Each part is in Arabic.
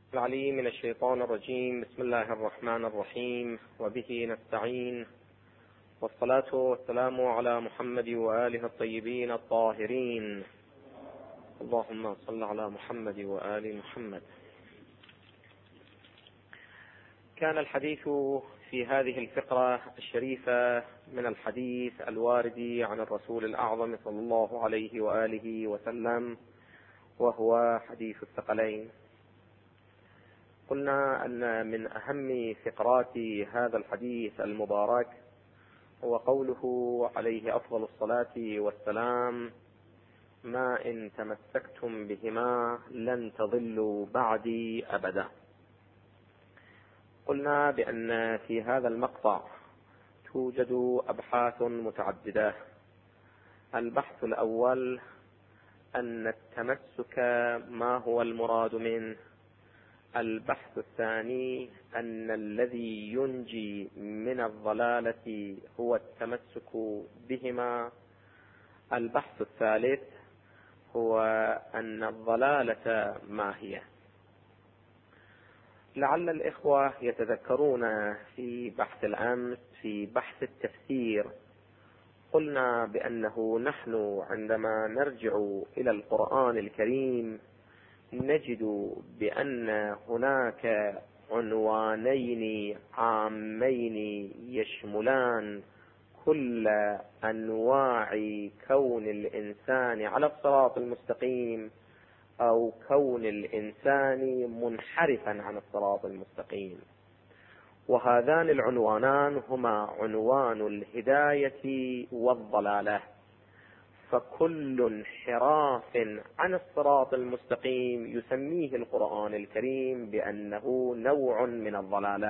العليم من الشيطان الرجيم. بسم الله الرحمن الرحيم، وبه نستعين، والصلاة والسلام على محمد وآله الطيبين الطاهرين. اللهم صل على محمد وآل محمد. كان الحديث في هذه الفقرة الشريفة من الحديث الوارد عن الرسول الأعظم صلى الله عليه وآله وسلم، وهو حديث الثقلين. قلنا أن من أهم فقرات هذا الحديث المبارك هو قوله عليه أفضل الصلاة والسلام: ما إن تمسكتم بهما لن تضلوا بعدي أبدا. قلنا بأن في هذا المقطع توجد أبحاث متعددة. البحث الأول أن التمسك ما هو المراد منه. البحث الثاني أن الذي ينجي من الضلالة هو التمسك بهما. البحث الثالث هو أن الضلالة ما هي. لعل الإخوة يتذكرون في بحث الأمس في بحث التفسير قلنا بأنه نحن عندما نرجع إلى القرآن الكريم نجد بأن هناك عنوانين عامين يشملان كل أنواع كون الإنسان على الصراط المستقيم أو كون الإنسان منحرفا عن الصراط المستقيم. وهذان العنوانان هما عنوان الهداية والضلالة. فكل انحراف عن الصراط المستقيم يسميه القرآن الكريم بأنه نوع من الضلالة،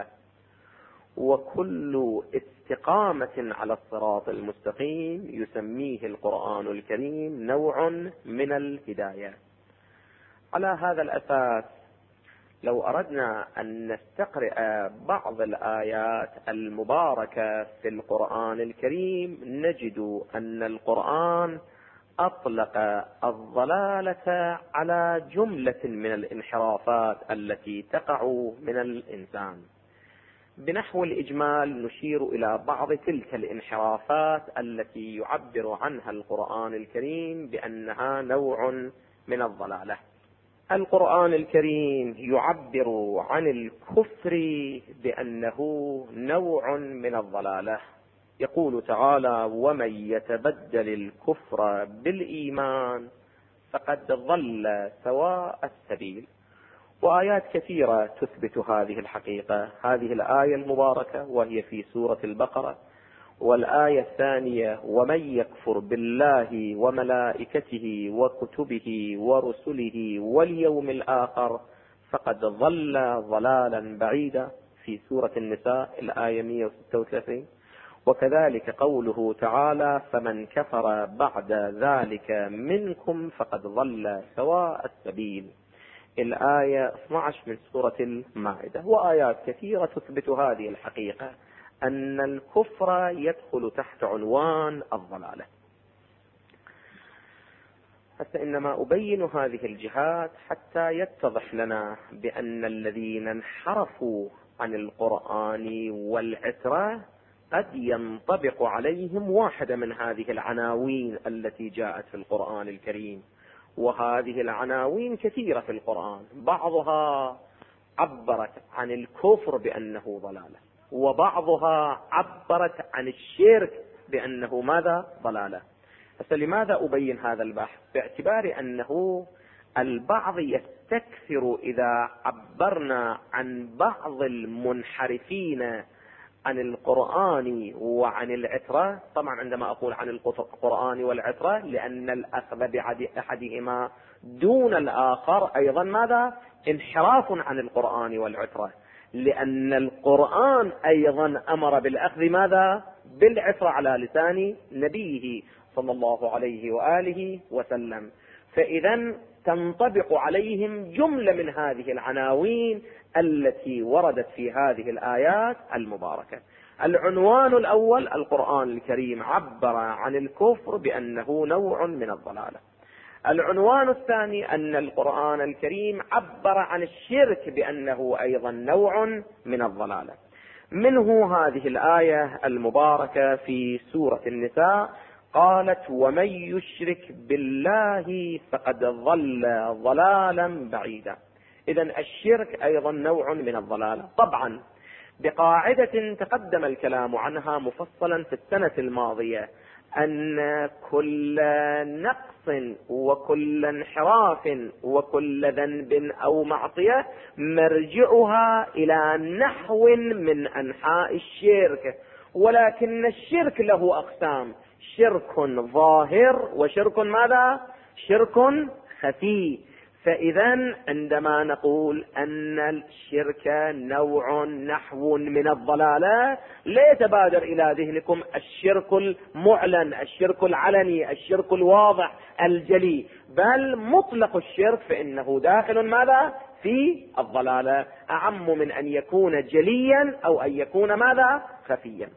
وكل استقامة على الصراط المستقيم يسميه القرآن الكريم نوع من الهداية. على هذا الأساس لو أردنا أن نستقرأ بعض الآيات المباركة في القرآن الكريم نجد أن القرآن أطلق الضلالة على جملة من الانحرافات التي تقع من الإنسان. بنحو الإجمال نشير إلى بعض تلك الانحرافات التي يعبر عنها القرآن الكريم بأنها نوع من الضلالة. القرآن الكريم يعبر عن الكفر بأنه نوع من الضلالة. يقول تعالى: ومن يتبدل الكفر بالإيمان فقد ضل سواء السبيل. وآيات كثيرة تثبت هذه الحقيقة. هذه الآية المباركة وهي في سورة البقرة، والآية الثانية: ومن يكفر بالله وملائكته وكتبه ورسله واليوم الآخر فقد ضل ضلالا بعيدا في سورة النساء الآية 136. وكذلك قوله تعالى: فمن كفر بعد ذلك منكم فقد ضل سواء السبيل الآية 12 من سورة المائدة. وآيات كثيرة تثبت هذه الحقيقة أن الكفر يدخل تحت عنوان الضلالة. حتى إنما أبين هذه الجهات حتى يتضح لنا بأن الذين انحرفوا عن القرآن والعترة قد ينطبق عليهم واحدة من هذه العناوين التي جاءت في القرآن الكريم. وهذه العناوين كثيرة في القرآن، بعضها عبرت عن الكفر بأنه ضلالة، وبعضها عبرت عن الشرك بأنه ماذا؟ ضلالة. لماذا أبين هذا البحث؟ باعتبار أنه البعض يستكثر إذا عبرنا عن بعض المنحرفين عن القرآن وعن العترة. طبعا عندما أقول عن القرآن والعترة لأن الأخذ بأحدهما دون الآخر أيضا ماذا؟ انحراف عن القرآن والعترة، لأن القرآن أيضا أمر بالأخذ ماذا؟ بالعترة على لسان نبيه صلى الله عليه وآله وسلم. فإذا تنطبق عليهم جملة من هذه العناوين التي وردت في هذه الآيات المباركة. العنوان الأول: القرآن الكريم عبر عن الكفر بأنه نوع من الضلالة. العنوان الثاني أن القرآن الكريم عبر عن الشرك بأنه أيضا نوع من الضلالة. منه هذه الآية المباركة في سورة النساء قالت: ومن يشرك بالله فقد ضل ضلالا بعيدا. إذن الشرك أيضا نوع من الضلالة، طبعا بقاعدة تقدم الكلام عنها مفصلا في السنة الماضية، أن كل نقص وكل انحراف وكل ذنب أو معصية مرجعها إلى نحو من أنحاء الشرك، ولكن الشرك له أقسام: شرك ظاهر وشرك ماذا؟ شرك خفي. فإذا عندما نقول أن الشرك نوع نحو من الضلالة لا يتبادر إلى ذهنكم الشرك المعلن، الشرك العلني، الشرك الواضح الجلي، بل مطلق الشرك فإنه داخل ماذا؟ في الضلالة، أعم من أن يكون جليا أو أن يكون ماذا؟ خفيا.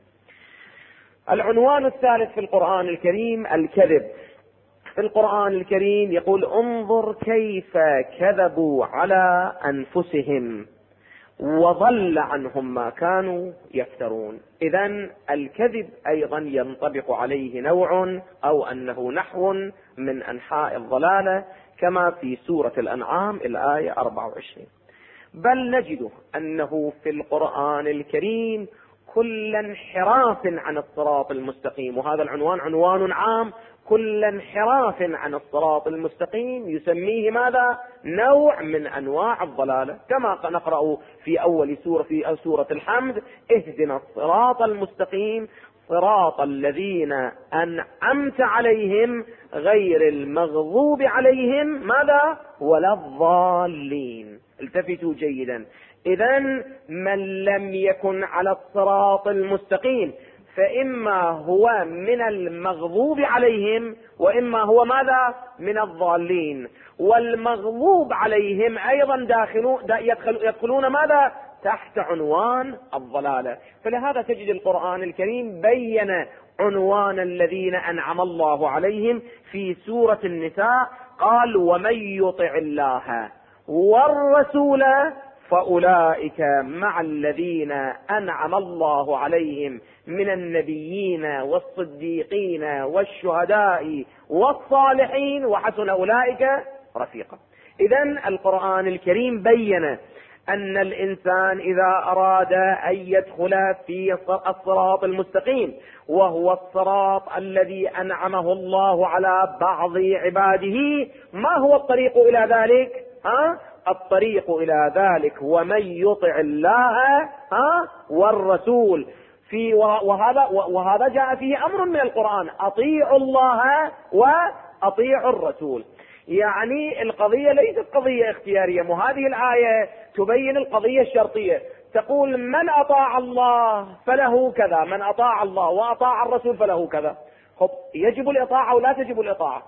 العنوان الثالث في القرآن الكريم الكذب. في القرآن الكريم يقول: انظر كيف كذبوا على أنفسهم وضل عنهم ما كانوا يفترون. إذن الكذب أيضا ينطبق عليه نوع أو أنه نحو من أنحاء الضلالة، كما في سورة الأنعام الآية 24. بل نجد أنه في القرآن الكريم كل انحراف عن الصراط المستقيم، وهذا العنوان عنوان عام، كل انحراف عن الصراط المستقيم يسميه ماذا؟ نوع من أنواع الضلالة، كما نقرأ في أول سورة في سورة الحمد: اهدنا الصراط المستقيم صراط الذين أنعمت عليهم غير المغضوب عليهم ماذا؟ ولا الضالين. التفتوا جيدا. إذن من لم يكن على الصراط المستقيم فإما هو من المغضوب عليهم وإما هو ماذا؟ من الضالين. والمغضوب عليهم أيضا يدخلون ماذا؟ تحت عنوان الضلالة. فلهذا تجد القرآن الكريم بين عنوان الذين أنعم الله عليهم في سورة النساء، قال: ومن يطع الله والرسول فأولئك مع الذين أنعم الله عليهم من النبيين والصديقين والشهداء والصالحين وحسن أولئك رفيقا. إذن القرآن الكريم بين أن الإنسان إذا أراد أن يدخل في الصراط المستقيم، وهو الصراط الذي أنعمه الله على بعض عباده، ما هو الطريق إلى ذلك؟ الطريق إلى ذلك ومن يطع الله والرسول. وهذا جاء فيه أمر من القرآن: أطيعوا الله وأطيعوا الرسول. يعني القضية ليست قضية اختيارية، وهذه الآية تبين القضية الشرطية، تقول: من أطاع الله فله كذا، من أطاع الله وأطاع الرسول فله كذا. يجب الإطاعة ولا تجب الإطاعة؟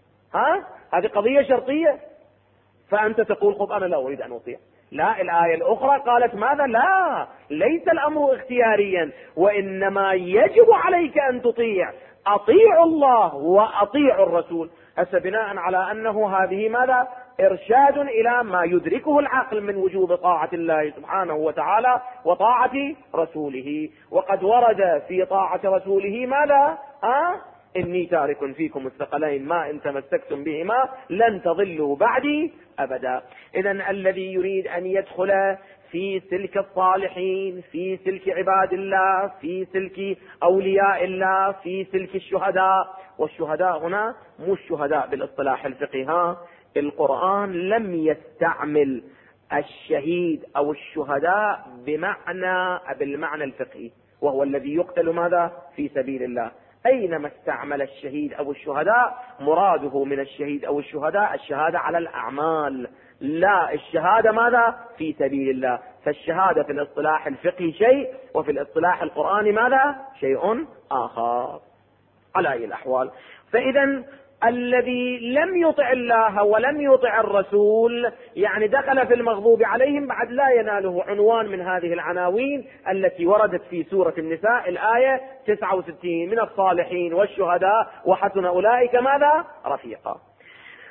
هذه قضية شرطية. فأنت تقول: أنا لا أريد أن أطيع. لا، الآية الأخرى قالت ماذا؟ لا، ليس الأمر اختياريا، وإنما يجب عليك أن تطيع. أطيعوا الله وأطيعوا الرسول. هسه بناء على أنه هذه ماذا؟ إرشاد إلى ما يدركه العقل من وجوب طاعة الله سبحانه وتعالى وطاعة رسوله. وقد ورد في طاعة رسوله ماذا؟ إني تارك فيكم الثقلين ما إن تمسكتم بهما لن تضلوا بعدي أبدا. إذن الذي يريد أن يدخل في سلك الصالحين، في سلك عباد الله، في سلك أولياء الله، في سلك الشهداء، والشهداء هنا مو الشهداء بالاصطلاح الفقهي، القرآن لم يستعمل الشهيد أو الشهداء بالمعنى الفقهي، وهو الذي يقتل ماذا؟ في سبيل الله. أينما استعمل الشهيد أو الشهداء مراده من الشهيد أو الشهداء الشهادة على الأعمال، لا الشهادة ماذا؟ في سبيل الله. فالشهادة في الاصطلاح الفقهي شيء، وفي الاصطلاح القرآني ماذا؟ شيء آخر. على أي الأحوال، فإذا الذي لم يطع الله ولم يطع الرسول يعني دخل في المغضوب عليهم، بعد لا يناله عنوان من هذه العناوين التي وردت في سورة النساء الآية 69: من الصالحين والشهداء وحسن أولئك ماذا؟ رفيقا.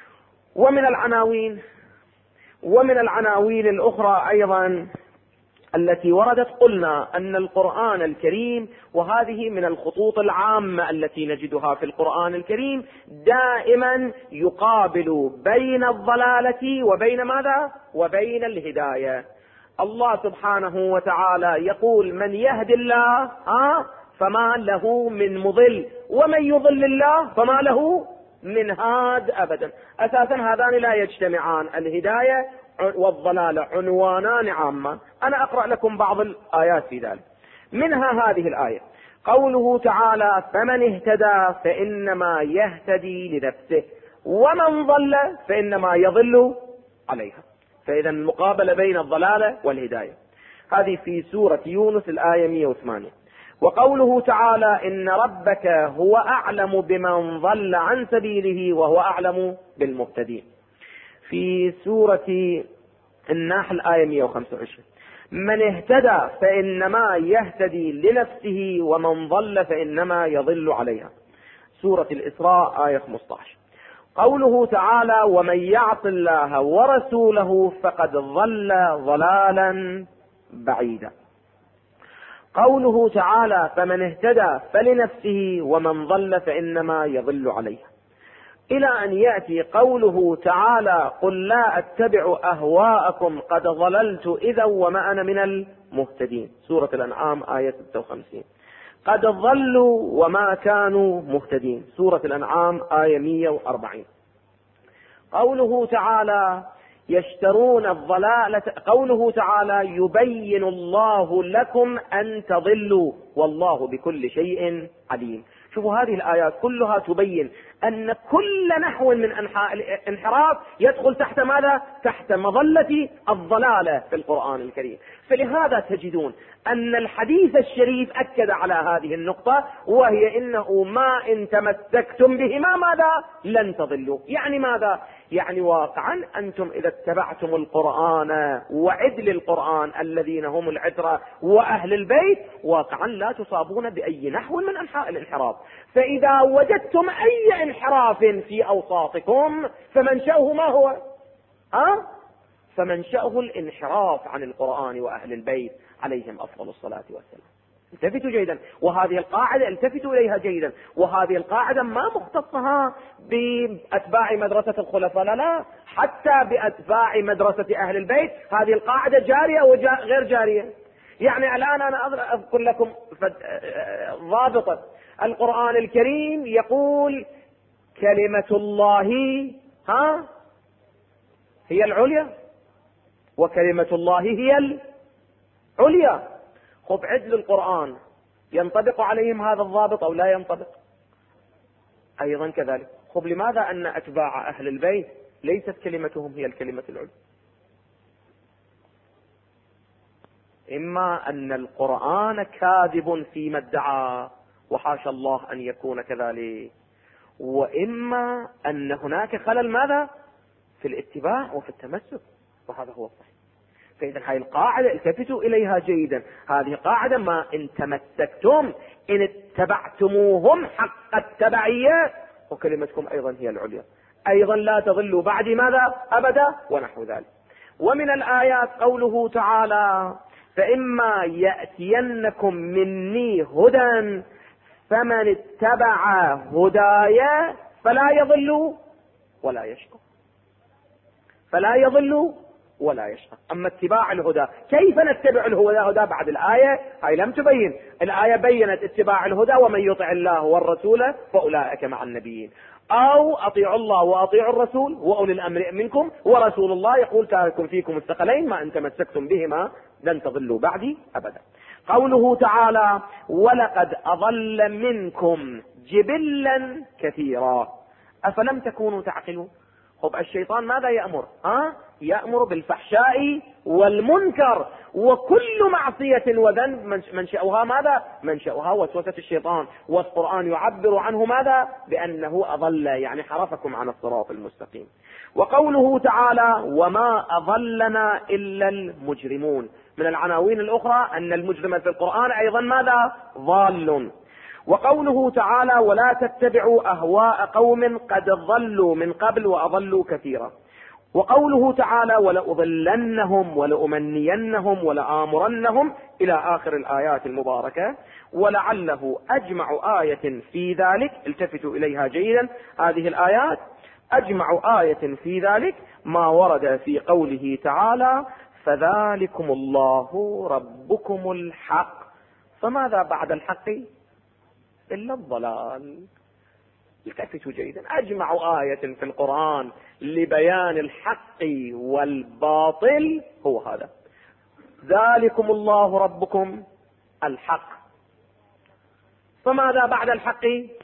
ومن العناوين الأخرى أيضا التي وردت، قلنا أن القرآن الكريم، وهذه من الخطوط العامة التي نجدها في القرآن الكريم، دائما يقابل بين الضلالة وبين ماذا؟ وبين الهداية. الله سبحانه وتعالى يقول: من يهد الله فما له من مضل، ومن يضل الله فما له من هاد أبدا. أساسا هذان لا يجتمعان، الهداية والضلالة عنوانان عامة. أنا أقرأ لكم بعض الآيات في ذلك، منها هذه الآية: قوله تعالى: فمن اهتدى فإنما يهتدي لنفسه، ومن ضل فإنما يضل عليها. فإذا المقابلة بين الضلالة والهداية. هذه في سورة يونس الآية 108. وقوله تعالى: إن ربك هو أعلم بمن ضل عن سبيله وهو أعلم بالمهتدين. في سورة النحل آية 125: من اهتدى فإنما يهتدي لنفسه، ومن ضل فإنما يضل عليها. سورة الإسراء آية 15. قوله تعالى: ومن يعص الله ورسوله فقد ضل ضلالا بعيدا. قوله تعالى: فمن اهتدى فلنفسه، ومن ضل فإنما يضل عليها. إلى أن يأتي قوله تعالى: قل لا أتبع أهواءكم قد ضللت إذا وما أنا من المهتدين. سورة الأنعام آية 56. قد ضلوا وما كانوا مهتدين. سورة الأنعام آية 140. قوله تعالى: يشترون الضلالة. قوله تعالى: يبين الله لكم أن تضلوا والله بكل شيء عليم. شوفوا هذه الآيات كلها تبين أن كل نحو من أنحاء الانحراف يدخل تحت ماذا؟ تحت مظلة الضلالة في القرآن الكريم. فلهذا تجدون أن الحديث الشريف أكد على هذه النقطة، وهي إنه ما إن تمسكتم بهما ماذا؟ لن تضلوا. يعني ماذا؟ يعني واقعا أنتم إذا اتبعتم القرآن وعدل القرآن الذين هم العترة وأهل البيت، واقعا لا تصابون بأي نحو من أنحاء الانحراف. فإذا وجدتم أي انحراف في أوساطكم فمنشأه ما هو؟ فمنشأه الانحراف عن القرآن وأهل البيت عليهم أفضل الصلاة والسلام. التفتوا جيدا، وهذه القاعدة التفتوا إليها جيدا، وهذه القاعدة ما مختصها بأتباع مدرسة الخلفاء، لا، حتى بأتباع مدرسة أهل البيت هذه القاعدة جارية وغير جارية. يعني الآن أنا أذكر لكم ضابطة. القرآن الكريم يقول: كلمة الله هي العليا، وكلمة الله هي العليا. خب عدل القرآن ينطبق عليهم هذا الضابط أو لا ينطبق؟ أيضا كذلك. خب لماذا أن أتباع أهل البيت ليست كلمتهم هي الكلمة العليا؟ إما أن القرآن كاذب فيما ادعى، وحاشا الله أن يكون كذلك، وإما أن هناك خلل ماذا؟ في الاتباع وفي التمسك، وهذا هو الصحيح. فإذا هذه القاعدة التفتوا إليها جيدا. هذه قاعدة: ما إن تمسكتم إن اتبعتموهم حق التبعية وكلمتكم أيضا هي العليا، أيضا لا تضلوا بعد ماذا؟ أبدا، ونحو ذلك. ومن الآيات قوله تعالى: فإما يأتينكم مني هدى فمن اتبع هدايا فلا يضل ولا يشقى. فلا يضل ولا يشقى. أما اتباع الهدى، كيف نتبع الهدى بعد الآية؟ هاي لم تبين. الآية بينت اتباع الهدى: ومن يطع الله والرسول فأولئك مع النبيين، أو أطيعوا الله وأطيعوا الرسول وأولي الأمر منكم، ورسول الله يقول: تارك فيكم الثقلين ما إن تمسكتم بهما لن تضلوا بعدي أبدا. قوله تعالى: ولقد أضل منكم جبلا كثيرا أفلم تكونوا تعقلون. خب الشيطان ماذا يأمر؟ يأمر بالفحشاء والمنكر، وكل معصية وذنب منشأها ماذا؟ منشأها وسوسة الشيطان، والقرآن يعبر عنه ماذا؟ بأنه أضل، يعني حرفكم عن الصراط المستقيم. وقوله تعالى: وما أضلنا إلا المجرمون. من العناوين الأخرى أن المجرم في القرآن أيضا ماذا؟ ضال. وقوله تعالى ولا تتبعوا أهواء قوم قد ضلوا من قبل وأضلوا كثيرا. وقوله تعالى ولأضلنهم ولأمنينهم ولآمرنهم إلى آخر الآيات المباركة. ولعله أجمع آية في ذلك، التفتوا إليها جيدا هذه الآيات، أجمع آية في ذلك ما ورد في قوله تعالى فذلكم الله ربكم الحق فماذا بعد الحق إلا الضلال. التفتوا جيدا، أجمع آية في القرآن لبيان الحق والباطل هو هذا، ذلكم الله ربكم الحق فماذا بعد الحق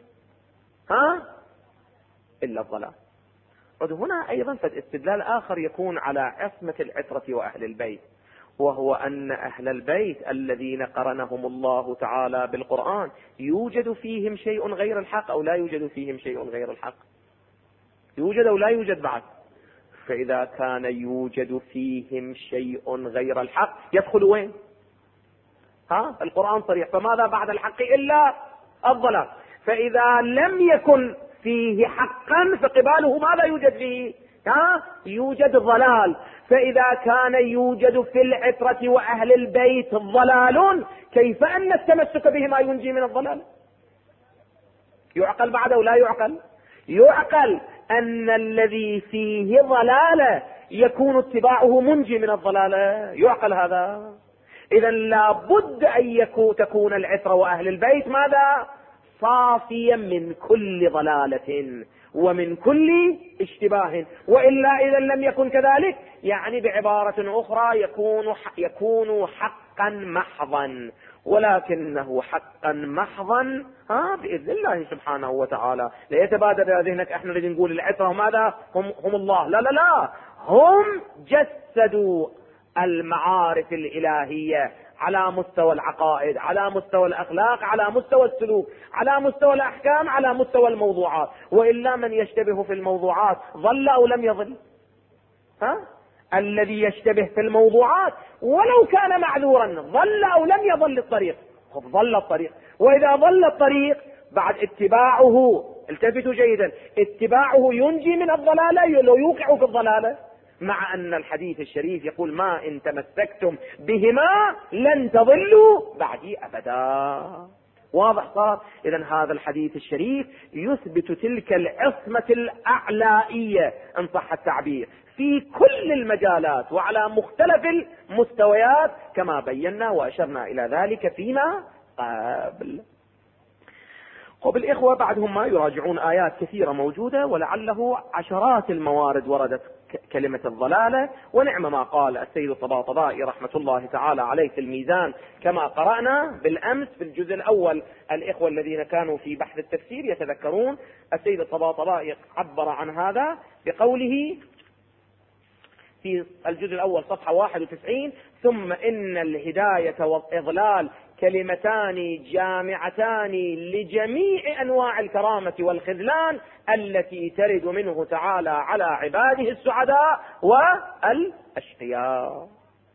إلا الضلال. هنا أيضا فالاستدلال آخر يكون على عصمة العترة وأهل البيت، وهو أن أهل البيت الذين قرنهم الله تعالى بالقرآن يوجد فيهم شيء غير الحق أو لا يوجد فيهم شيء غير الحق؟ يوجد أو لا يوجد بعد؟ فإذا كان يوجد فيهم شيء غير الحق يدخل وين؟ القرآن صريح فماذا بعد الحق إلا الضلال. فإذا لم يكن فيه حقا فقباله ماذا يوجد فيه؟ يوجد ضلال. فإذا كان يوجد في العترة وأهل البيت ضلال كيف أن التمسك بهما ينجي من الضلال؟ يعقل بعد أو لا يعقل؟ يعقل أن الذي فيه ضلالة يكون اتباعه منجي من الضلالة، يعقل هذا. إذا لابد أن تكون العترة وأهل البيت ماذا؟ صافيا من كل ضلالة ومن كل اشتباه، وإلا إذا لم يكن كذلك يعني بعبارة أخرى يكون حقا محضا، ولكنه حقا محضا بإذن الله سبحانه وتعالى. لا يتبادر إلى ذهنك احنا نريد نقول العترة ماذا؟ هم الله، لا لا لا، هم جسدوا المعارف الإلهية على مستوى العقائد، على مستوى الأخلاق، على مستوى السلوك، على مستوى الأحكام، على مستوى الموضوعات. وإلا من يشتبه في الموضوعات ضل أو لم يضل؟ الذي يشتبه في الموضوعات ولو كان معذورا ضل أو لم يضل الطريق؟ ضل الطريق. وإذا ضل الطريق بعد اتباعه، التفتوا جيدا، اتباعه ينجي من الضلالة لو يوقع في الضلالة، مع أن الحديث الشريف يقول ما إن تمسكتم بهما لن تضلوا بعدي أبدا. واضح صار؟ إذن هذا الحديث الشريف يثبت تلك العصمة الأعلائية إن صح التعبير في كل المجالات وعلى مختلف المستويات كما بينا وأشرنا إلى ذلك فيما قبل. وبالإخوة بعدهم ما يراجعون آيات كثيرة موجودة، ولعله عشرات الموارد وردت كلمة الضلالة. ونعم ما قال السيد الطباطبائي رحمة الله تعالى عليه في الميزان كما قرأنا بالأمس في الجزء الأول. الإخوة الذين كانوا في بحث التفسير يتذكرون السيد الطباطبائي عبر عن هذا بقوله في الجزء الأول صفحة 91 ثم إن الهداية والإضلال كلمتان جامعتان لجميع أنواع الكرامة والخذلان التي ترد منه تعالى على عباده السعداء والأشقياء.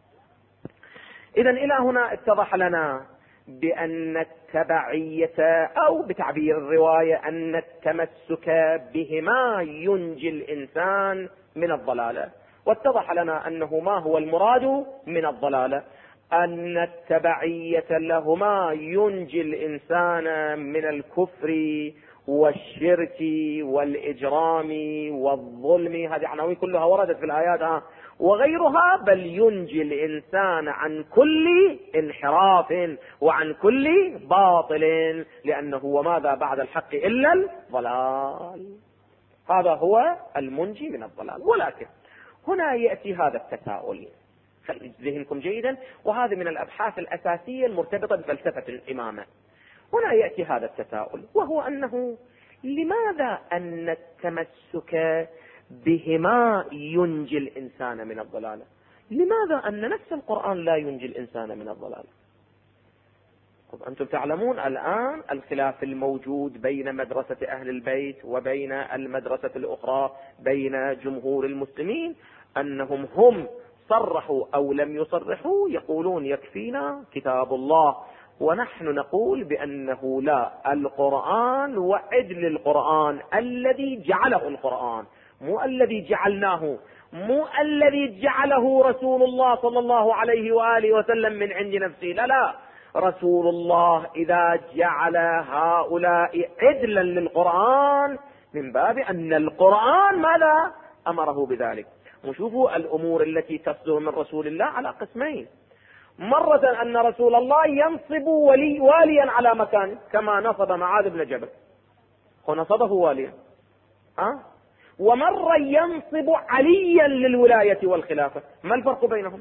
إذن إلى هنا اتضح لنا بأن التبعية أو بتعبير الرواية أن التمسك بهما ينجي الإنسان من الضلالة. واتضح لنا أنه ما هو المراد من الضلالة؟ أن التبعية لهما ينجي الإنسان من الكفر والشرك والإجرام والظلم. هذه عناوين كلها وردت في الآيات وغيرها، بل ينجي الإنسان عن كل انحراف وعن كل باطل، لأنه وماذا بعد الحق إلا الضلال. هذا هو المنجي من الضلال. ولكن هنا يأتي هذا التساؤل، خلي ذهنكم جيدا، وهذا من الأبحاث الأساسية المرتبطة بفلسفة الإمامة. هنا يأتي هذا التساؤل، وهو أنه لماذا أن التمسك بهما ينجي الإنسان من الضلال؟ لماذا أن نفس القرآن لا ينجي الإنسان من الضلال؟ أنتم تعلمون الآن الخلاف الموجود بين مدرسة أهل البيت وبين المدرسة الأخرى بين جمهور المسلمين، أنهم هم صرحوا أو لم يصرحوا يقولون يكفينا كتاب الله ونحن نقول بأنه لا، القرآن وعد للقرآن الذي جعله القرآن، مو الذي جعلناه، مو الذي جعله رسول الله صلى الله عليه وآله وسلم من عند نفسه، لا لا، رسول الله إذا جعل هؤلاء عدلا للقرآن من باب أن القرآن ماذا أمره بذلك. وشوفوا الأمور التي تصدر من رسول الله على قسمين: مرة أن رسول الله ينصب واليا على مكانه كما نصب معاذ بن جبل ونصبه واليا، ومرة ينصب عليا للولاية والخلافة. ما الفرق بينهم؟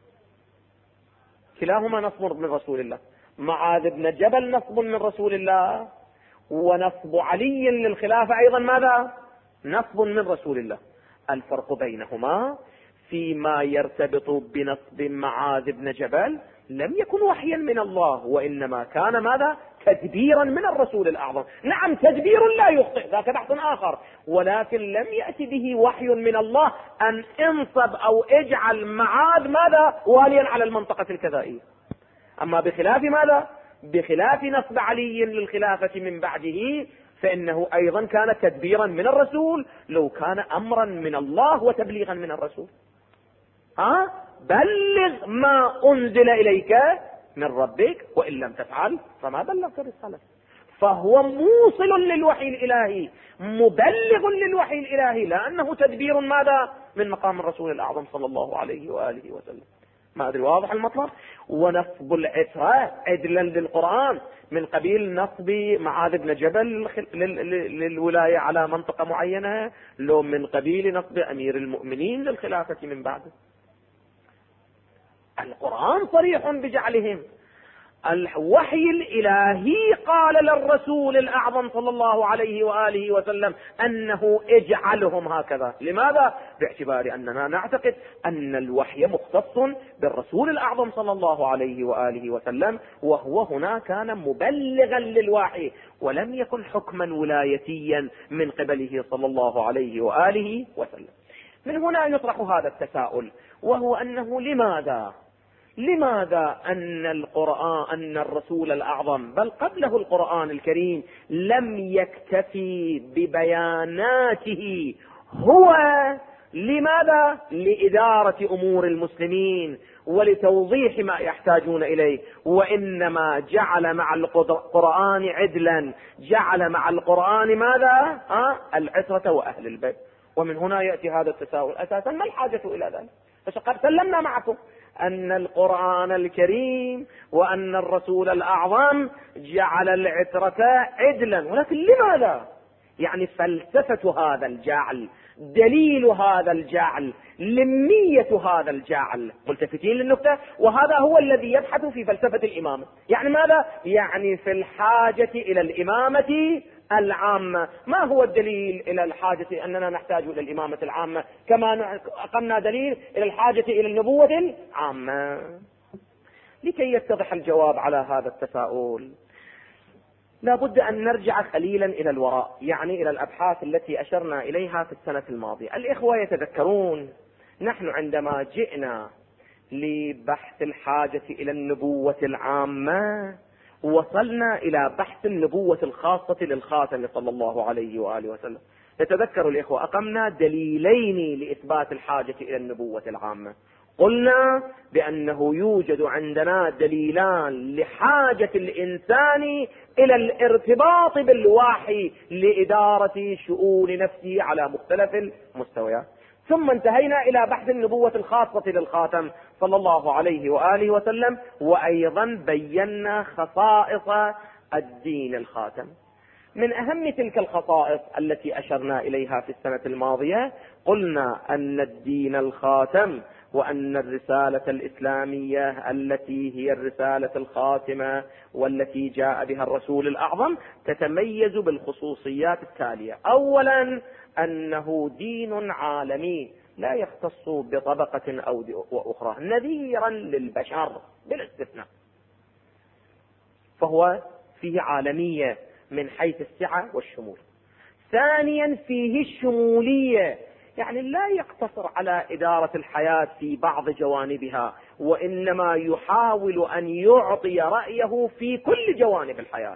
كلاهما نصب من رسول الله. معاذ بن جبل نصب من رسول الله، ونصب علي للخلافة أيضا ماذا؟ نصب من رسول الله. الفرق بينهما فيما يرتبط بنصب معاذ بن جبل لم يكن وحيا من الله، وإنما كان ماذا؟ تدبيرا من الرسول الأعظم. نعم، تدبير لا يخطئ، ذاك بحث آخر، ولكن لم يأتي به وحي من الله أن انصب أو اجعل معاذ ماذا؟ واليا على المنطقة الكذائية. أما بخلاف ماذا؟ بخلاف نصب علي للخلافة من بعده، فإنه أيضا كان تدبيرا من الرسول لو كان أمرا من الله وتبليغا من الرسول. بلغ ما أنزل إليك من ربك وإن لم تفعل فما بلغت رسالته. فهو موصل للوحي الإلهي، مبلغ للوحي الإلهي، لأنه تدبير ماذا؟ من مقام الرسول الأعظم صلى الله عليه وآله وسلم. ما أدري واضح المطلب؟ ونصب العترة عدلا للقرآن من قبيل نصب معاذ بن جبل للولاية على منطقة معينة، لو من قبيل نصب أمير المؤمنين للخلافة من بعده. القرآن صريح بجعلهم. الوحي الإلهي قال للرسول الأعظم صلى الله عليه وآله وسلم أنه اجعلهم هكذا. لماذا؟ باعتبار أننا نعتقد أن الوحي مختص بالرسول الأعظم صلى الله عليه وآله وسلم، وهو هنا كان مبلغا للوحي ولم يكن حكما ولايتيا من قبله صلى الله عليه وآله وسلم. من هنا يطرح هذا التساؤل، وهو أنه لماذا أن الرسول الأعظم بل قبله القرآن الكريم لم يكتفي ببياناته هو؟ لماذا؟ لإدارة أمور المسلمين ولتوضيح ما يحتاجون إليه، وإنما جعل مع القرآن عدلا، جعل مع القرآن ماذا؟ العترة وأهل البيت. ومن هنا يأتي هذا التساؤل أساسا: ما الحاجة إلى ذلك؟ فقد سلمنا معكم أن القرآن الكريم وأن الرسول الأعظم جعل العترة عدلا، ولكن لماذا؟ يعني فلسفة هذا الجعل، دليل هذا الجعل، لمية هذا الجعل. ملتفتين للنقطة، وهذا هو الذي يبحث في فلسفة الإمامة. يعني ماذا؟ يعني في الحاجة إلى الإمامة العامة. ما هو الدليل إلى الحاجة أننا نحتاج إلى الإمامة العامة كما أقمنا دليل إلى الحاجة إلى النبوة العامة؟ لكي يتضح الجواب على هذا التساؤل لا بد أن نرجع قليلا إلى الوراء، يعني إلى الأبحاث التي أشرنا إليها في السنة الماضية. الإخوة يتذكرون نحن عندما جئنا لبحث الحاجة إلى النبوة العامة وصلنا إلى بحث النبوة الخاصة للخاتم صلى الله عليه وآله وسلم. يتذكر الإخوة أقمنا دليلين لإثبات الحاجة إلى النبوة العامة. قلنا بأنه يوجد عندنا دليلان لحاجة الإنسان إلى الارتباط بالوحي لإدارة شؤون نفسه على مختلف المستويات. ثم انتهينا إلى بحث النبوة الخاصة للخاتم صلى الله عليه وآله وسلم، وأيضا بينا خصائص الدين الخاتم. من أهم تلك الخصائص التي أشرنا إليها في السنة الماضية قلنا أن الدين الخاتم وأن الرسالة الإسلامية التي هي الرسالة الخاتمة والتي جاء بها الرسول الأعظم تتميز بالخصوصيات التالية: أولا أنه دين عالمي لا يختص بطبقة أو أخرى، نذيرا للبشر بلا استثناء، فهو فيه عالمية من حيث السعة والشمول. ثانيا فيه الشمولية، يعني لا يقتصر على إدارة الحياة في بعض جوانبها، وإنما يحاول أن يعطي رأيه في كل جوانب الحياة.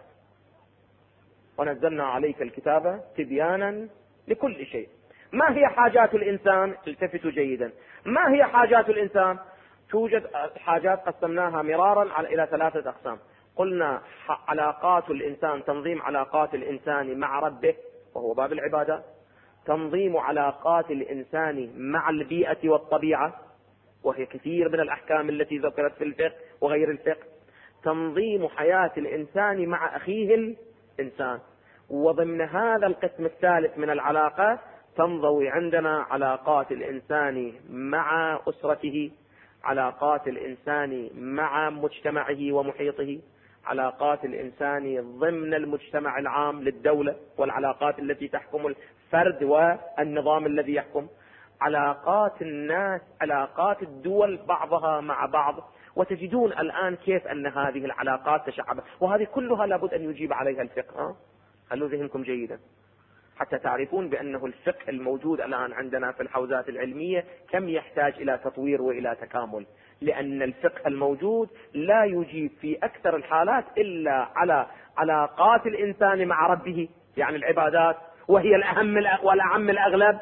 ونزلنا عليك الكتاب تبيانا لكل شيء. ما هي حاجات الإنسان؟ التفتوا جيدا. ما هي حاجات الإنسان؟ توجد حاجات قسمناها مرارا إلى 3 أقسام. قلنا علاقات الإنسان، تنظيم علاقات الإنسان مع ربه وهو باب العبادة، تنظيم علاقات الإنسان مع البيئة والطبيعة وهي كثير من الأحكام التي ذكرت في الفقه وغير الفقه، تنظيم حياة الإنسان مع أخيه الإنسان. وضمن هذا القسم الثالث من العلاقة تنضوي عندنا علاقات الإنسان مع أسرته، علاقات الإنسان مع مجتمعه ومحيطه، علاقات الإنسان ضمن المجتمع العام للدولة والعلاقات التي تحكم الفرد والنظام الذي يحكم، علاقات الناس، علاقات الدول بعضها مع بعض. وتجدون الآن كيف أن هذه العلاقات تشعبت، وهذه كلها لابد أن يجيب عليها الفقه. خلوا ذهنكم جيدا حتى تعرفون بأنه الفقه الموجود الآن عندنا في الحوزات العلمية كم يحتاج إلى تطوير وإلى تكامل، لأن الفقه الموجود لا يجيب في أكثر الحالات إلا على علاقات الإنسان مع ربه، يعني العبادات، وهي الأهم والأعم الأغلب،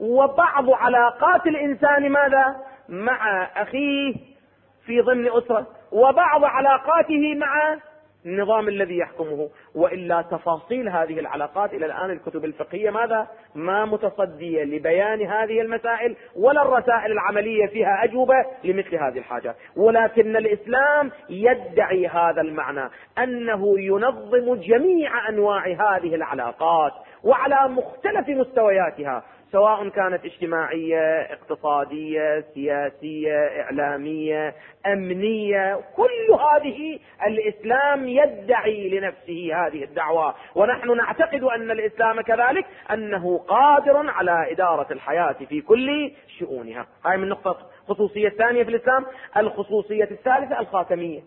وبعض علاقات الإنسان ماذا؟ مع أخيه في ضمن أسرة، وبعض علاقاته مع النظام الذي يحكمه. وإلا تفاصيل هذه العلاقات إلى الآن الكتب الفقهية ماذا؟ ما متصدية لبيان هذه المسائل، ولا الرسائل العملية فيها أجوبة لمثل هذه الحاجات. ولكن الإسلام يدعي هذا المعنى، أنه ينظم جميع أنواع هذه العلاقات وعلى مختلف مستوياتها، سواء كانت اجتماعية، اقتصادية، سياسية، إعلامية، أمنية، كل هذه الإسلام يدعي لنفسه هذه الدعوة. ونحن نعتقد أن الإسلام كذلك أنه قادر على إدارة الحياة في كل شؤونها. هاي من نقطة خصوصية ثانية في الإسلام. الخصوصية الثالثة الخاتمية.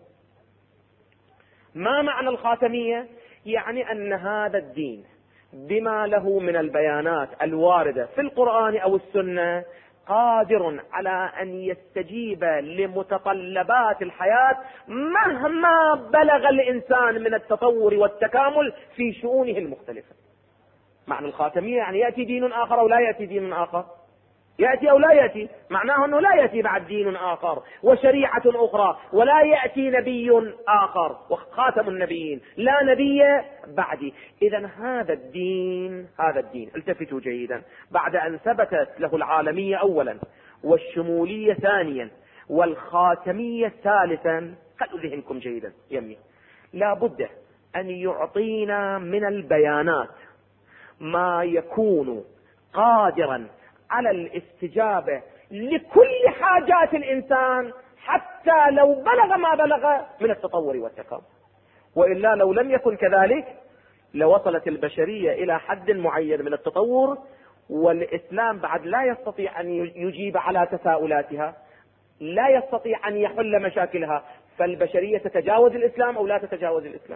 ما معنى الخاتمية؟ يعني أن هذا الدين بما له من البيانات الواردة في القرآن أو السنة قادر على أن يستجيب لمتطلبات الحياة مهما بلغ الإنسان من التطور والتكامل في شؤونه المختلفة. معنى الخاتمية يعني يأتي دين آخر أو لا يأتي دين آخر، يأتي أو لا يأتي، معناه أنه لا يأتي بعد دين آخر وشريعة أخرى، ولا يأتي نبي آخر وخاتم النبيين، لا نبي بعدي. إذن هذا الدين التفتوا جيدا، بعد أن ثبتت له العالمية أولا والشمولية ثانيا والخاتمية ثالثا، خلوا ذهنكم جيدا يمي، لا بد أن يعطينا من البيانات ما يكون قادرا على الاستجابة لكل حاجات الإنسان حتى لو بلغ ما بلغ من التطور والتكامل. وإلا لو لم يكن كذلك لوصلت البشرية إلى حد معين من التطور، والإسلام بعد لا يستطيع أن يجيب على تساؤلاتها، لا يستطيع أن يحل مشاكلها. فالبشرية تتجاوز الإسلام أو لا تتجاوز الإسلام؟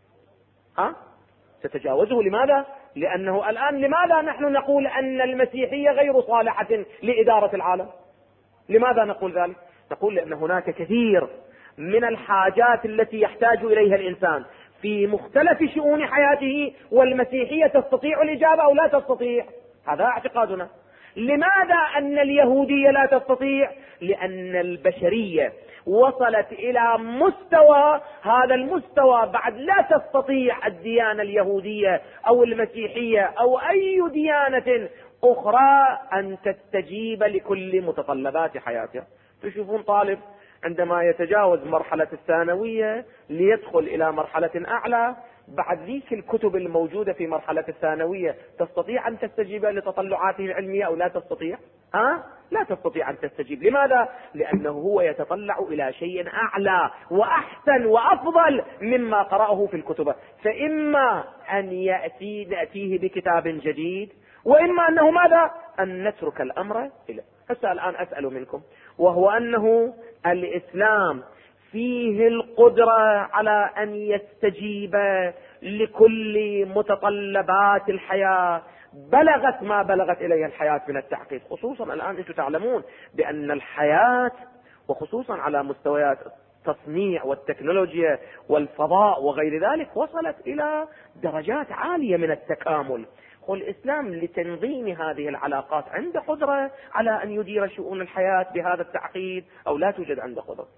تتجاوزه. لماذا؟ لأنه الآن لماذا نحن نقول أن المسيحية غير صالحة لإدارة العالم؟ لماذا نقول ذلك؟ نقول لأن هناك كثير من الحاجات التي يحتاج إليها الإنسان في مختلف شؤون حياته، والمسيحية تستطيع الإجابة أو لا تستطيع. هذا اعتقادنا. لماذا أن اليهودية لا تستطيع؟ لأن البشرية وصلت إلى مستوى، هذا المستوى بعد لا تستطيع الديانة اليهودية أو المسيحية أو أي ديانة أخرى أن تستجيب لكل متطلبات حياتها. تشوفون طالب عندما يتجاوز مرحلة الثانوية ليدخل إلى مرحلة أعلى، بعد ذيك الكتب الموجودة في مرحلة الثانوية تستطيع أن تستجيب لتطلعاته العلمية أو لا تستطيع؟ لا تستطيع أن تستجيب. لماذا؟ لأنه هو يتطلع إلى شيء أعلى وأحسن وأفضل مما قرأه في الكتب. فإما أن نأتيه بكتاب جديد، وإما أنه ماذا؟ أن نترك الأمر إليه. هسه الآن أسأل منكم، وهو أنه الإسلام فيه القدرة على أن يستجيب لكل متطلبات الحياة بلغت ما بلغت إليها الحياة من التعقيد. خصوصا الآن أنتم تعلمون بأن الحياة وخصوصا على مستويات التصنيع والتكنولوجيا والفضاء وغير ذلك وصلت إلى درجات عالية من التكامل. والإسلام لتنظيم هذه العلاقات عنده قدرة على أن يدير شؤون الحياة بهذا التعقيد أو لا توجد عنده قدرة؟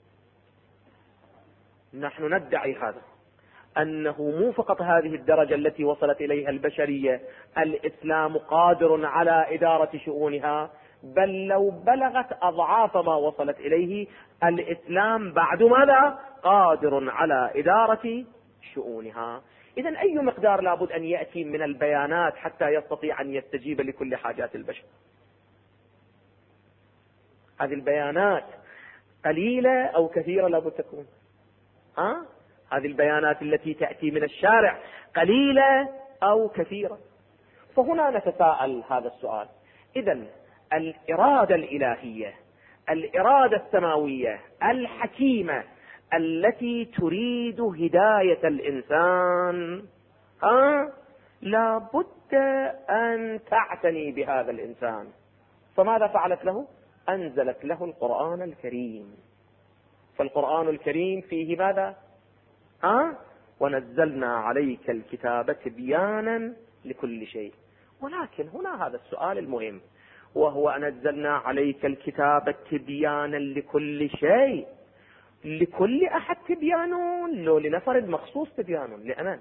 نحن ندعي هذا، أنه مو فقط هذه الدرجة التي وصلت إليها البشرية الإسلام قادر على إدارة شؤونها، بل لو بلغت أضعاف ما وصلت إليه الإسلام بعد ماذا قادر على إدارة شؤونها. إذن أي مقدار لابد أن يأتي من البيانات حتى يستطيع أن يستجيب لكل حاجات البشر؟ هذه البيانات قليلة أو كثيرة لابد تكون؟ هذه البيانات التي تأتي من الشارع قليلة أو كثيرة؟ فهنا نتساءل هذا السؤال. إذن الإرادة الإلهية، الإرادة السماوية الحكيمة التي تريد هداية الإنسان لا بد أن تعتني بهذا الإنسان. فماذا فعلت له؟ أنزلت له القرآن الكريم. فالقرآن الكريم فيه ماذا؟ ونزلنا عليك الكتاب تبيانا لكل شيء. ولكن هنا هذا السؤال المهم، وهو نزلنا عليك الكتاب تبيانا لكل شيء. لكل أحد تبيان لو لنفرد مخصوص تبيان لأمان؟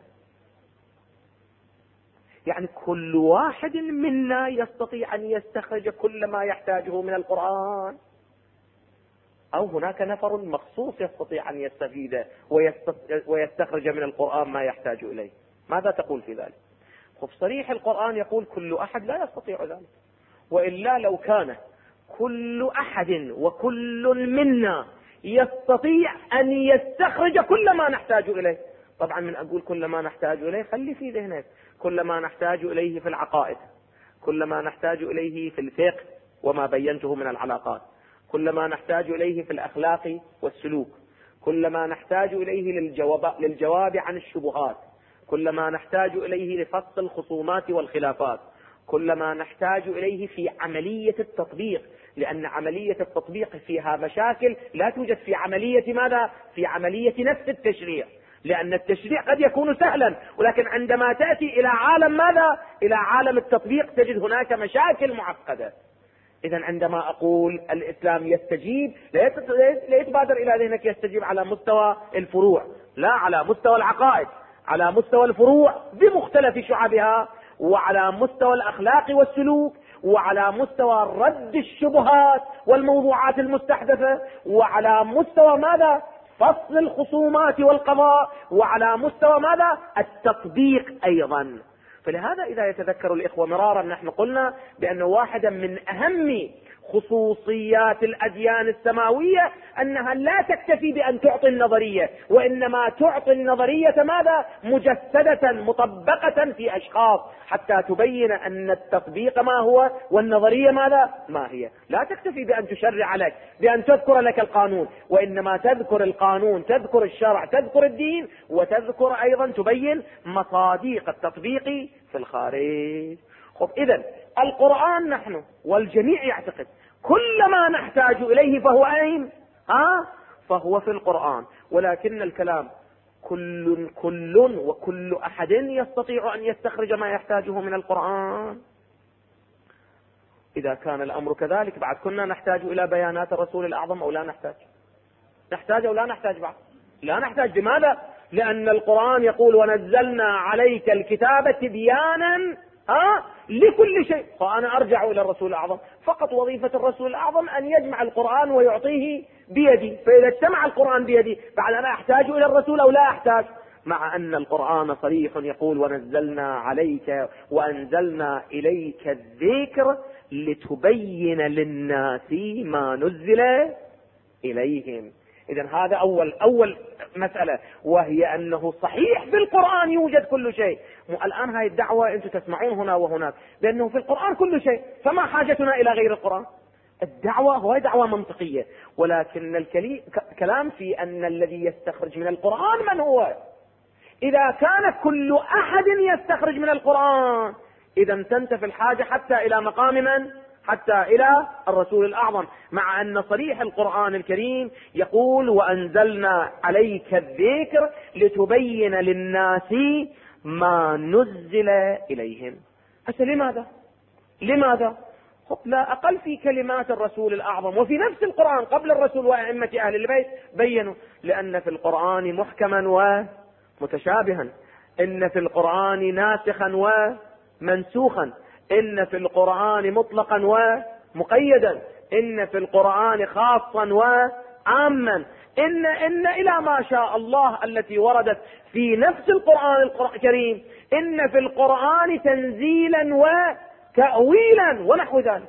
يعني كل واحد منا يستطيع أن يستخرج كل ما يحتاجه من القرآن، أو هناك نفر مخصوص يستطيع أن يستفيد ويستخرج من القرآن ما يحتاج إليه؟ ماذا تقول في ذلك؟ صريح القرآن يقول كل أحد لا يستطيع ذلك، وإلا لو كان كل أحد وكل منا يستطيع أن يستخرج كل ما نحتاج إليه. طبعا من أقول كل ما نحتاج إليه خلي في ذهنك كل ما نحتاج إليه في العقائد، كل ما نحتاج إليه في الفقه وما بينته من العلاقات، كل ما نحتاج إليه في الأخلاق والسلوك، كل ما نحتاج إليه للجواب عن الشبهات، كل ما نحتاج إليه لفصل الخصومات والخلافات، كل ما نحتاج إليه في عملية التطبيق، لأن عملية التطبيق فيها مشاكل لا توجد في عملية ماذا؟ في عملية نفس التشريع، لأن التشريع قد يكون سهلا، ولكن عندما تأتي إلى عالم ماذا؟ إلى عالم التطبيق تجد هناك مشاكل معقدة. إذن عندما أقول الإسلام يستجيب لا يتبادر إلى ذهنك يستجيب على مستوى الفروع، لا، على مستوى العقائد، على مستوى الفروع بمختلف شعبها، وعلى مستوى الأخلاق والسلوك، وعلى مستوى رد الشبهات والموضوعات المستحدثة، وعلى مستوى ماذا؟ فصل الخصومات والقضاء، وعلى مستوى ماذا؟ التطبيق أيضا. فلهذا إذا يتذكر الإخوة مرارا نحن قلنا بأن واحدا من أهم خصوصيات الأديان السماوية أنها لا تكتفي بأن تعطي النظرية، وإنما تعطي النظرية ماذا؟ مجسدة مطبقة في أشخاص، حتى تبين أن التطبيق ما هو والنظرية ماذا؟ ما هي. لا تكتفي بأن تشرع لك، بأن تذكر لك القانون، وإنما تذكر القانون، تذكر الشرع، تذكر الدين، وتذكر أيضا تبين مصادق التطبيق في الخارج. إذن القرآن نحن والجميع يعتقد كل ما نحتاج إليه فهو أين؟ فهو في القرآن. ولكن الكلام كل وكل أحد يستطيع أن يستخرج ما يحتاجه من القرآن. إذا كان الأمر كذلك بعد كنا نحتاج إلى بيانات الرسول الأعظم أو لا نحتاج؟ نحتاج أو لا نحتاج بعد؟ لا نحتاج. لماذا؟ لأن القرآن يقول ونزلنا عليك الكتاب تبيانا لكل شيء. فأنا أرجع إلى الرسول الأعظم، فقط وظيفة الرسول الأعظم أن يجمع القرآن ويعطيه بيدي. فإذا اجتمع القرآن بيدي بعد أنا أحتاج إلى الرسول أو لا أحتاج؟ مع أن القرآن صريح يقول ونزلنا عليك وأنزلنا إليك الذكر لتبين للناس ما نزل إليهم. إذن هذا أول مسألة، وهي أنه صحيح في القرآن يوجد كل شيء. الآن هاي الدعوة أنتم تسمعون هنا وهناك بأنه في القرآن كل شيء، فما حاجتنا إلى غير القرآن؟ الدعوة هو دعوة منطقية، ولكن الكلام في أن الذي يستخرج من القرآن من هو؟ إذا كان كل أحد يستخرج من القرآن إذا تنتفي الحاجة حتى إلى مقام من؟ حتى إلى الرسول الأعظم، مع أن صريح القرآن الكريم يقول وأنزلنا عليك الذكر لتبين للناس ما نزل إليهم. هسه لماذا؟ لا أقل في كلمات الرسول الأعظم وفي نفس القرآن قبل الرسول وأئمة أهل البيت بينوا، لأن في القرآن محكما ومتشابها، إن في القرآن ناسخا ومنسوخا، إن في القرآن مطلقا ومقيدا، إن في القرآن خاصا وعاما، إن إلى ما شاء الله التي وردت في نفس القرآن الكريم، إن في القرآن تنزيلا وتأويلا ونحو ذلك.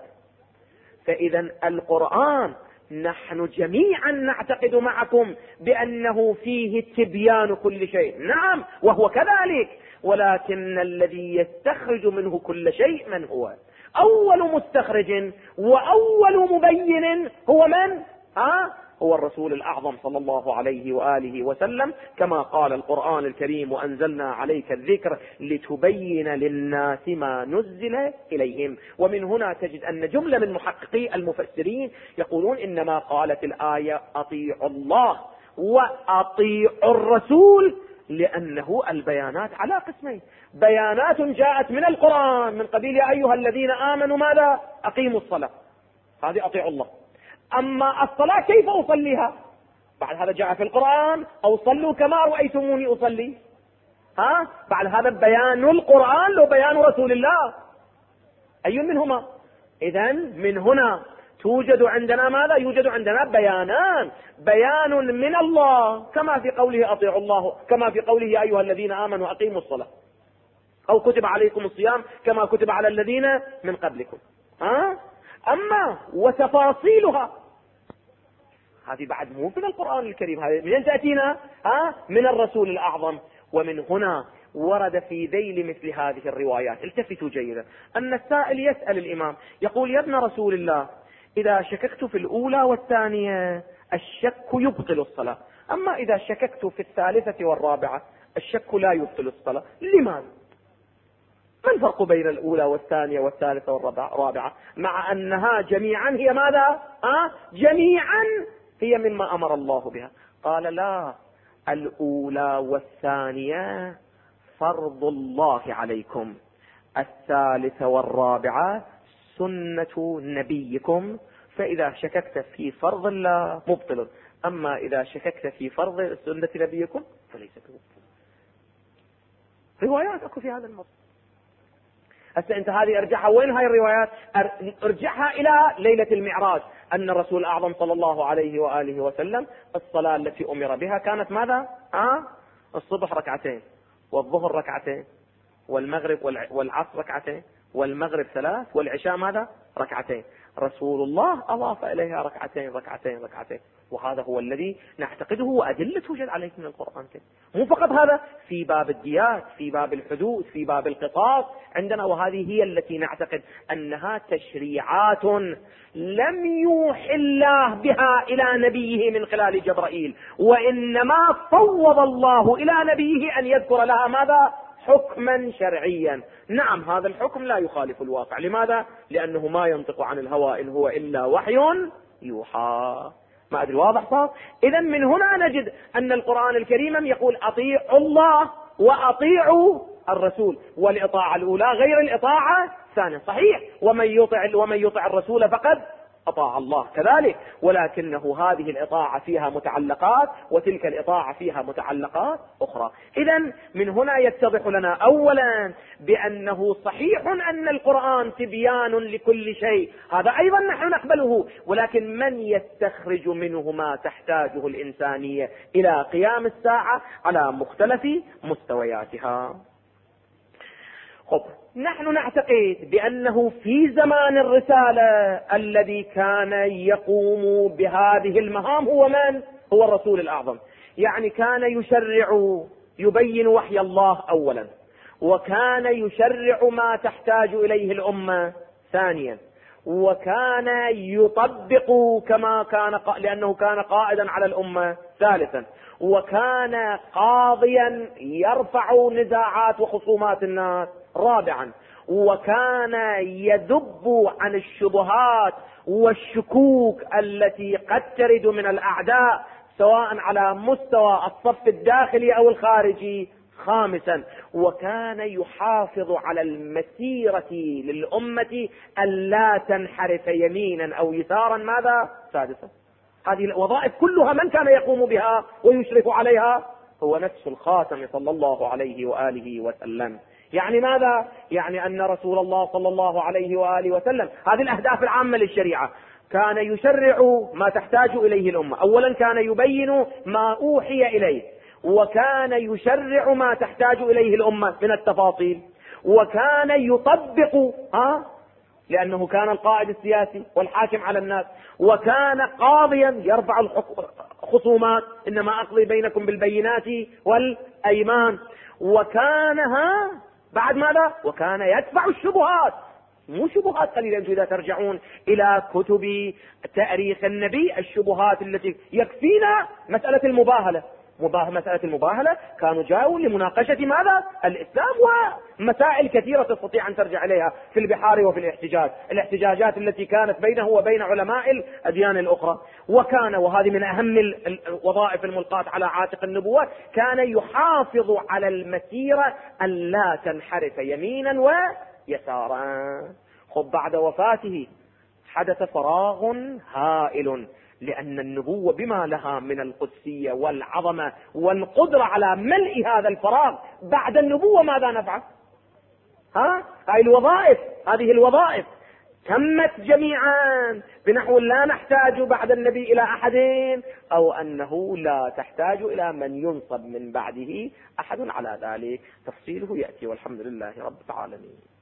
فإذا القرآن نحن جميعا نعتقد معكم بأنه فيه تبيان كل شيء، نعم وهو كذلك، ولكن الذي يستخرج منه كل شيء من هو؟ أول مستخرج وأول مبين هو من؟ هو الرسول الأعظم صلى الله عليه وآله وسلم، كما قال القرآن الكريم وأنزلنا عليك الذكر لتبين للناس ما نزل إليهم. ومن هنا تجد أن جملة من محققي المفسرين يقولون إنما قالت الآية أطيعوا الله وأطيعوا الرسول لأنه البيانات على قسمين: بيانات جاءت من القرآن من قبيل يا أيها الذين آمنوا ماذا؟ أقيموا الصلاة، هذه أطيعوا الله. أما الصلاة كيف أصليها؟ بعد هذا جاء في القرآن أو صلوا كما رأيتموني أصلي. بعد هذا بيان القرآن لو بيان رسول الله، أي منهما؟ إذن من هنا توجد عندنا ماذا؟ يوجد عندنا بيانان: بيان من الله كما في قوله أطيعوا الله، كما في قوله يا أيها الذين آمنوا أقيموا الصلاة، أو كتب عليكم الصيام كما كتب على الذين من قبلكم. أما وتفاصيلها هذه بعد مو من القرآن الكريم، هذه من تأتينا؟ من الرسول الأعظم. ومن هنا ورد في ذيل مثل هذه الروايات، التفتوا جيدا، أن السائل يسأل الإمام يقول: يا ابن رسول الله، إذا شككت في الأولى والثانية الشك يبطل الصلاة، أما إذا شككت في الثالثة والرابعة الشك لا يبطل الصلاة، لماذا؟ ما الفرق بين الأولى والثانية والثالثة والرابعة مع أنها جميعا هي ماذا؟ جميعا هي مما أمر الله بها. قال: لا، الأولى والثانية فرض الله عليكم، الثالثة والرابعة سنة نبيكم، فإذا شككت في فرض الله مبطل، أما إذا شككت في فرض سنة نبيكم فليس بمبطل. روايات أكو في هذا الموضوع. هسه انت هذه ارجعها وين؟ هاي الروايات ارجعها الى ليلة المعراج، ان الرسول الاعظم صلى الله عليه وآله وسلم الصلاة التي امر بها كانت ماذا؟ الصبح ركعتين، والظهر ركعتين، والمغرب والعصر ركعتين، والمغرب 3، والعشاء ماذا؟ ركعتين. رسول الله اضاف اليها ركعتين. وهذا هو الذي نعتقده وأدلة توجد عليه من القرآن كده. مو فقط هذا، في باب الديات، في باب الحدود، في باب القصاص عندنا، وهذه هي التي نعتقد أنها تشريعات لم يوحي الله بها إلى نبيه من خلال جبرائيل، وإنما فوض الله إلى نبيه أن يذكر لها ماذا؟ حكما شرعيا. نعم، هذا الحكم لا يخالف الواقع. لماذا؟ لأنه ما ينطق عن الهوى إن هو إلا وحي يوحى. ما أدري واضح صار؟ إذا من هنا نجد أن القرآن الكريم يقول أطيعوا الله وأطيعوا الرسول، والإطاعة الأولى غير الإطاعة الثانية. صحيح، ومن يطع الرسول فقد أطاع الله كذلك، ولكنه هذه الإطاعة فيها متعلقات وتلك الإطاعة فيها متعلقات أخرى. إذن من هنا يتضح لنا أولا بأنه صحيح أن القرآن تبيان لكل شيء، هذا أيضا نحن نقبله، ولكن من يستخرج منه ما تحتاجه الإنسانية إلى قيام الساعة على مختلف مستوياتها. نحن نعتقد بأنه في زمان الرسالة الذي كان يقوم بهذه المهام هو من؟ هو الرسول الأعظم. يعني كان يشرع، يبين وحي الله أولا، وكان يشرع ما تحتاج إليه الأمة ثانيا، وكان يطبق كما كان لأنه كان قائدا على الأمة ثالثا، وكان قاضيا يرفع نزاعات وخصومات الناس رابعا، وكان يذب عن الشبهات والشكوك التي قد ترد من الأعداء سواء على مستوى الصف الداخلي أو الخارجي. خامسا، وكان يحافظ على المسيرة للأمة ألا تنحرف يمينا أو يسارا. ماذا؟ سادسا، هذه الوظائف كلها من كان يقوم بها ويشرف عليها؟ هو نفس الخاتم صلى الله عليه وآله وسلم. يعني ماذا؟ يعني أن رسول الله صلى الله عليه وآله وسلم، هذه الأهداف العامة للشريعة، كان يشرع ما تحتاج إليه الأمة. أولا كان يبين ما أوحي إليه، وكان يشرع ما تحتاج إليه الأمة من التفاصيل، وكان يطبق لأنه كان القائد السياسي والحاكم على الناس، وكان قاضيا يرفع الخصومات، إنما أقضي بينكم بالبينات والأيمان، وكانها بعد ماذا؟ وكان يدفع الشبهات، مو شبهات قليلة. أنتم إذا ترجعون إلى كتب تاريخ النبي، الشبهات التي يكفينا مسألة المباهلة. مسألة المباهلة كانوا جاءوا لمناقشة ماذا؟ الإسلام، ومسائل كثيرة تستطيع أن ترجع إليها في البحار وفي الاحتجاجات التي كانت بينه وبين علماء الأديان الأخرى. وكان، وهذه من أهم الوظائف الملقاة على عاتق النبوة، كان يحافظ على المسيرة ألا تنحرف يمينا ويسارا. خب بعد وفاته حدث فراغ هائل، لأن النبوة بما لها من القدسية والعظمة والقدرة على ملء هذا الفراغ، بعد النبوة ماذا نفعل؟ هذه الوظائف تمت جميعا بنحو لا نحتاج بعد النبي إلى أحد، أو أنه لا تحتاج إلى من ينصب من بعده أحد على ذلك. تفصيله يأتي، والحمد لله رب العالمين.